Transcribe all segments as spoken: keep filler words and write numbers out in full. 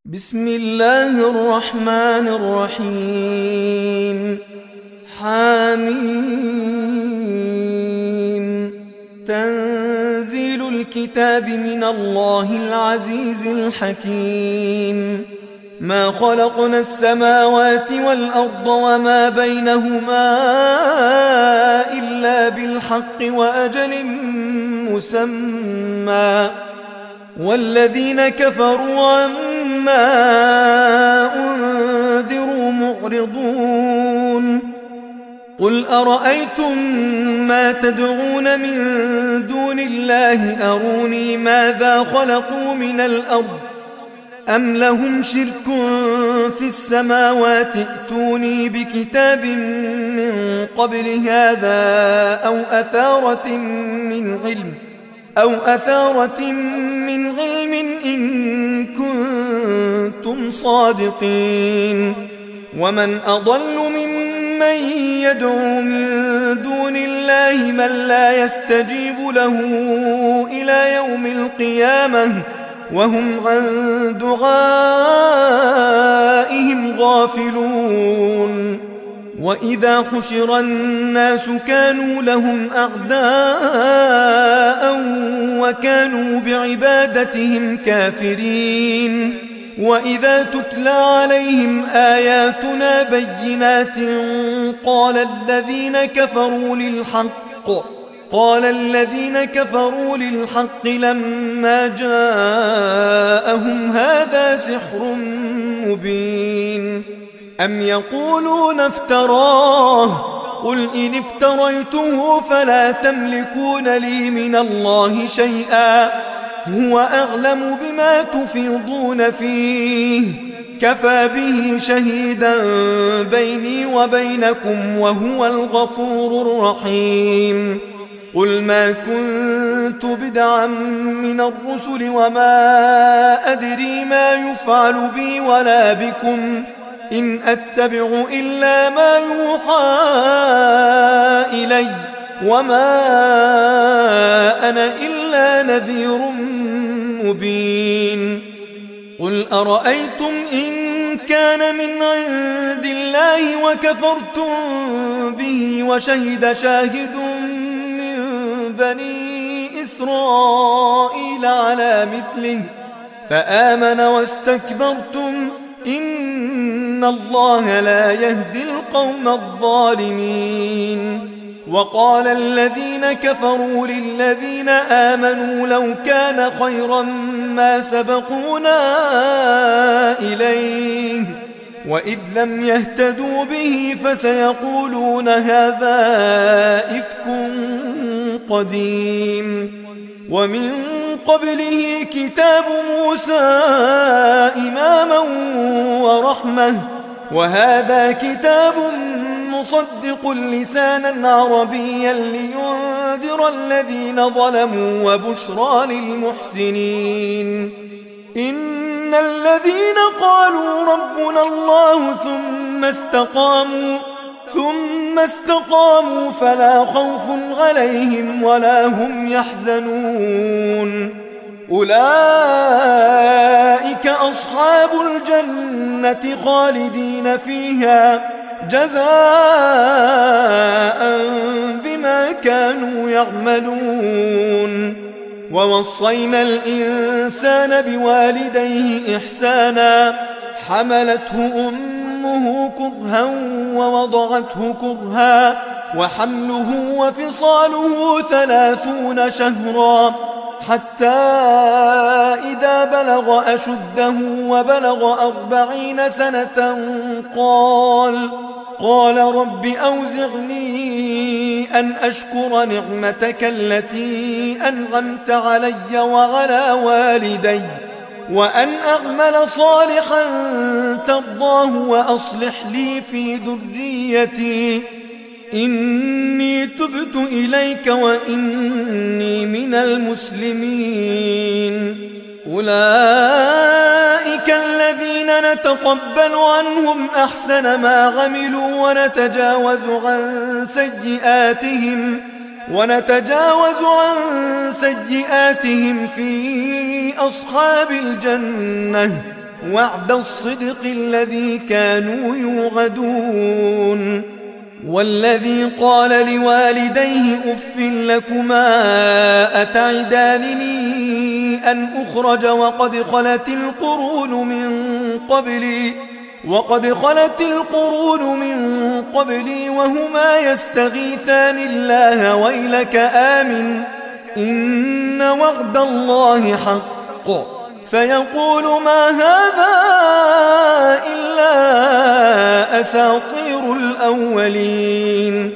بسم الله الرحمن الرحيم. حميم. تنزيل الكتاب من الله العزيز الحكيم. ما خلقنا السماوات والأرض وما بينهما إلا بالحق وأجل مسمى، والذين كفروا عما أنذروا معرضون. قل أرأيتم ما تدعون من دون الله أروني ماذا خلقوا من الأرض أم لهم شرك في السماوات ائتوني بكتاب من قبل هذا أو أثارة من علم أو أثارة من علم إن كنتم صادقين. ومن أضل ممن يدعو من دون الله من لا يستجيب له إلى يوم القيامة وهم عن دعائهم غافلون. وإذا حشر الناس كانوا لهم أعداء وكانوا بعبادتهم كافرين. وإذا تتلى عليهم آياتنا بينات قال الذين كفروا للحق قال الذين كفروا للحق لما جاءهم هذا سحر مبين. أم يقولون افتراه قل إن افتريته فلا تملكون لي من الله شيئا هو أعلم بما تفيضون فيه كفى به شهيدا بيني وبينكم وهو الغفور الرحيم. قل ما كنت بدعا من الرسل وما أدري ما يفعل بي ولا بكم إن أتبع إلا ما يوحى إلي وما أنا إلا نذير مبين. قل أرأيتم إن كان من عند الله وكفرتم به وشهد شاهد من بني إسرائيل على مثله فآمن واستكبرتم إن الله لا يهدي القوم الظالمين. وقال الذين كفروا للذين آمنوا لو كان خيرا ما سبقونا إليه وإذ لم يهتدوا به فسيقولون هذا إفك قديم. ومن قبله كتاب موسى إماما ورحمة وهذا كتاب مصدق لسانا عربيا لينذر الذين ظلموا وبشرى للمحسنين. إن الذين قالوا ربنا الله ثم استقاموا ثم استقاموا فلا خوف عليهم ولا هم يحزنون أولئك أصحاب الجنة خالدين فيها جزاء بما كانوا يعملون. ووصينا الإنسان بوالديه إحسانا حملته أمه كرها ووضعته كرها وحمله وفصاله ثلاثون شهرا حتى إذا بلغ أشده وبلغ أربعين سنة قال قال رب أوزعني أن أشكر نعمتك التي أنعمت علي وعلى والدي وأن أعمل صالحا ترضاه وأصلح لي في ذريتي إني تبت إليك وإني من المسلمين. أولئك الذين نتقبل عنهم أحسن ما عملوا ونتجاوز عن سيئاتهم ونتجاوز عن سيئاتهم في أصحاب الجنة وعد الصدق الذي كانوا يوعدون. والذي قال لوالديه أف لكما أتعدانني أن أخرج وقد خلت القرون من قبلي وقد خلت القرون من قبلي وهما يستغيثان الله ويلك آمن إن وعد الله حق فيقول ما هذا إلا أساطير الأولين.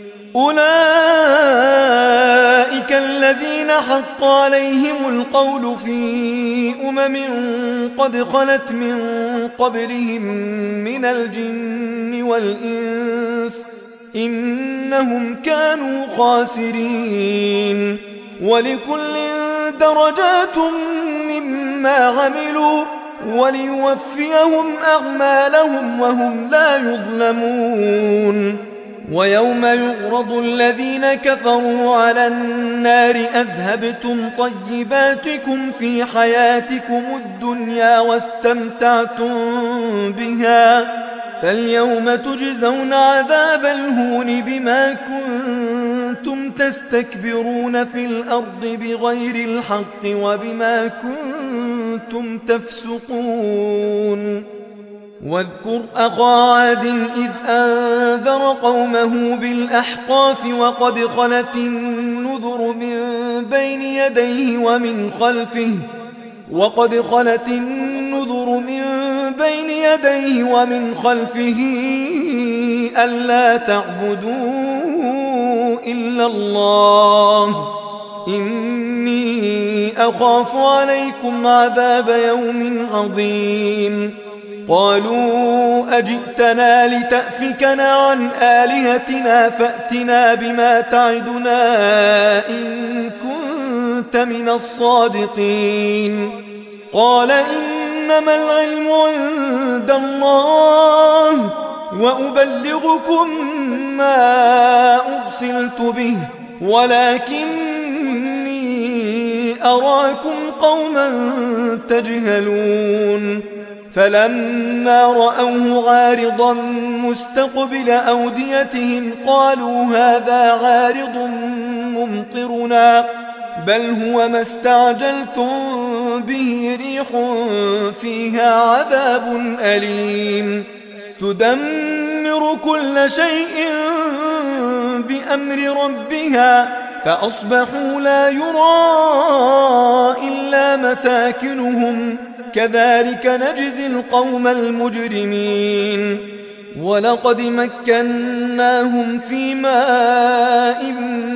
أولئك الذين حق عليهم القول في أمم قد خلت من قبلهم من الجن والإنس إنهم كانوا خاسرين. ولكل درجات مما عملوا وليوفيهم أعمالهم وهم لا يظلمون. ويوم يعرض الذين كفروا على النار أذهبتم طيباتكم في حياتكم الدنيا واستمتعتم بها فاليوم تجزون عذاب الهون بما كنتم تستكبرون في الأرض بغير الحق وبما كنتم تفسقون. واذكر أخا عاد إذ أنذر قومه بالأحقاف وقد خلت النذر من بين يديه ومن خلفه وقد خلت النذر من بين يديه ومن خلفه ألا تعبدوا إلا الله إني أخاف عليكم عذاب يوم عظيم. قالوا أجئتنا لتأفكنا عن آلهتنا فأتنا بما تعدنا إن كنت من الصادقين. قال إنما العلم عند الله وأبلغكم ما أرسلت به ولكني أراكم قوما تجهلون. فلما رأوه عارضا مستقبل أوديتهم قالوا هذا عارض ممطرنا بل هو ما استعجلتم به ريح فيها عذاب أليم تدمر كل شيء بأمر ربها فأصبحوا لا يرى إلا مساكنهم كذلك نجزي القوم المجرمين. ولقد مكناهم في ماء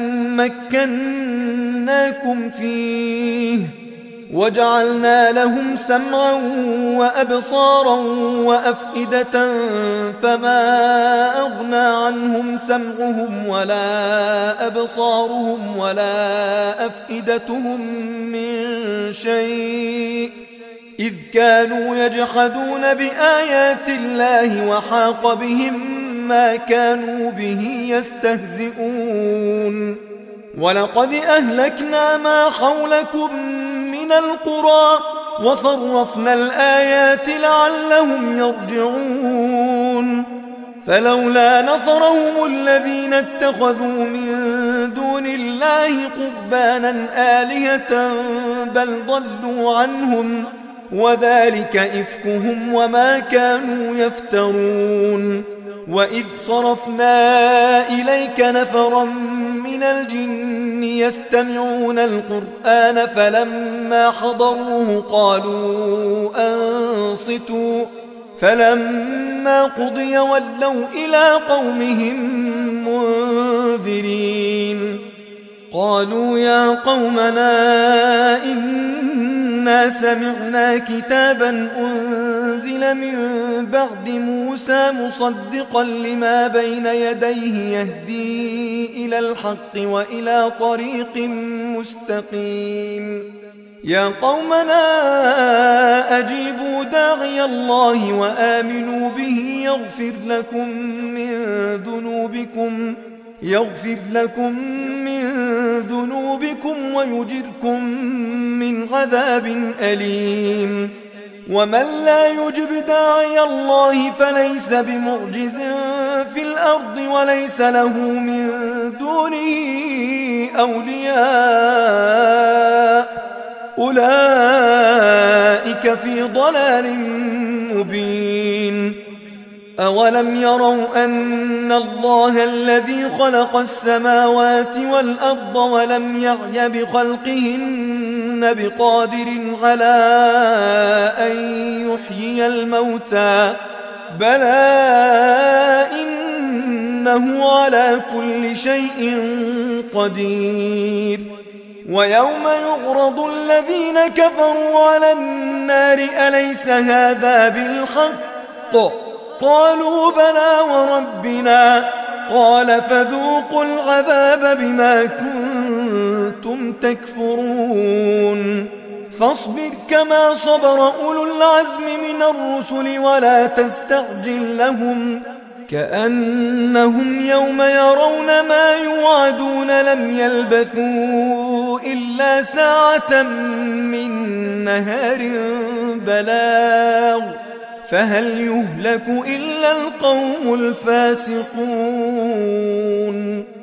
مكناكم فيه وجعلنا لهم سمعا وأبصارا وأفئدة فما أغنى عنهم سمعهم ولا أبصارهم ولا أفئدتهم من شيء إذ كانوا يجحدون بآيات الله وحاق بهم ما كانوا به يستهزئون. ولقد أهلكنا ما حولكم من القرى وصرفنا الآيات لعلهم يرجعون. فلولا نصرهم الذين اتخذوا من دون الله قربانا آلهة بل ضلوا عنهم وذلك إفكهم وما كانوا يفترون. وإذ صرفنا إليك نفرا من الجن يستمعون القرآن فلما حضروه قالوا أنصتوا فلما قضي ولوا إلى قومهم منذرين. قالوا يا قومنا إنا سمعنا كتابا أنزل من بعد موسى مصدقا لما بين يديه يهدي إلى الحق وإلى طريق مستقيم. يا قومنا أجيبوا داعي الله وآمنوا به يغفر لكم من ذنوبكم يغفر لكم من ذنوبكم ويجركم من عذاب أليم. ومن لا يجب داعي الله فليس بمعجز في الأرض وليس له من دونه أولياء أولئك في ضلال مبين. أولم يروا أن الله الذي خلق السماوات والأرض ولم يعي بخلقهن بقادر على أن يحيي الموتى بلى إنه على كل شيء قدير. ويوم يعرض الذين كفروا على النار أليس هذا بالحق قالوا بلى وربنا قال فذوقوا العذاب بما كنتم تكفرون. فاصبر كما صبر أولو العزم من الرسل ولا تستعجل لهم كأنهم يوم يرون ما يوعدون لم يلبثوا إلا ساعة من نهار بلاغ فهل يهلك إلا القوم الفاسقون.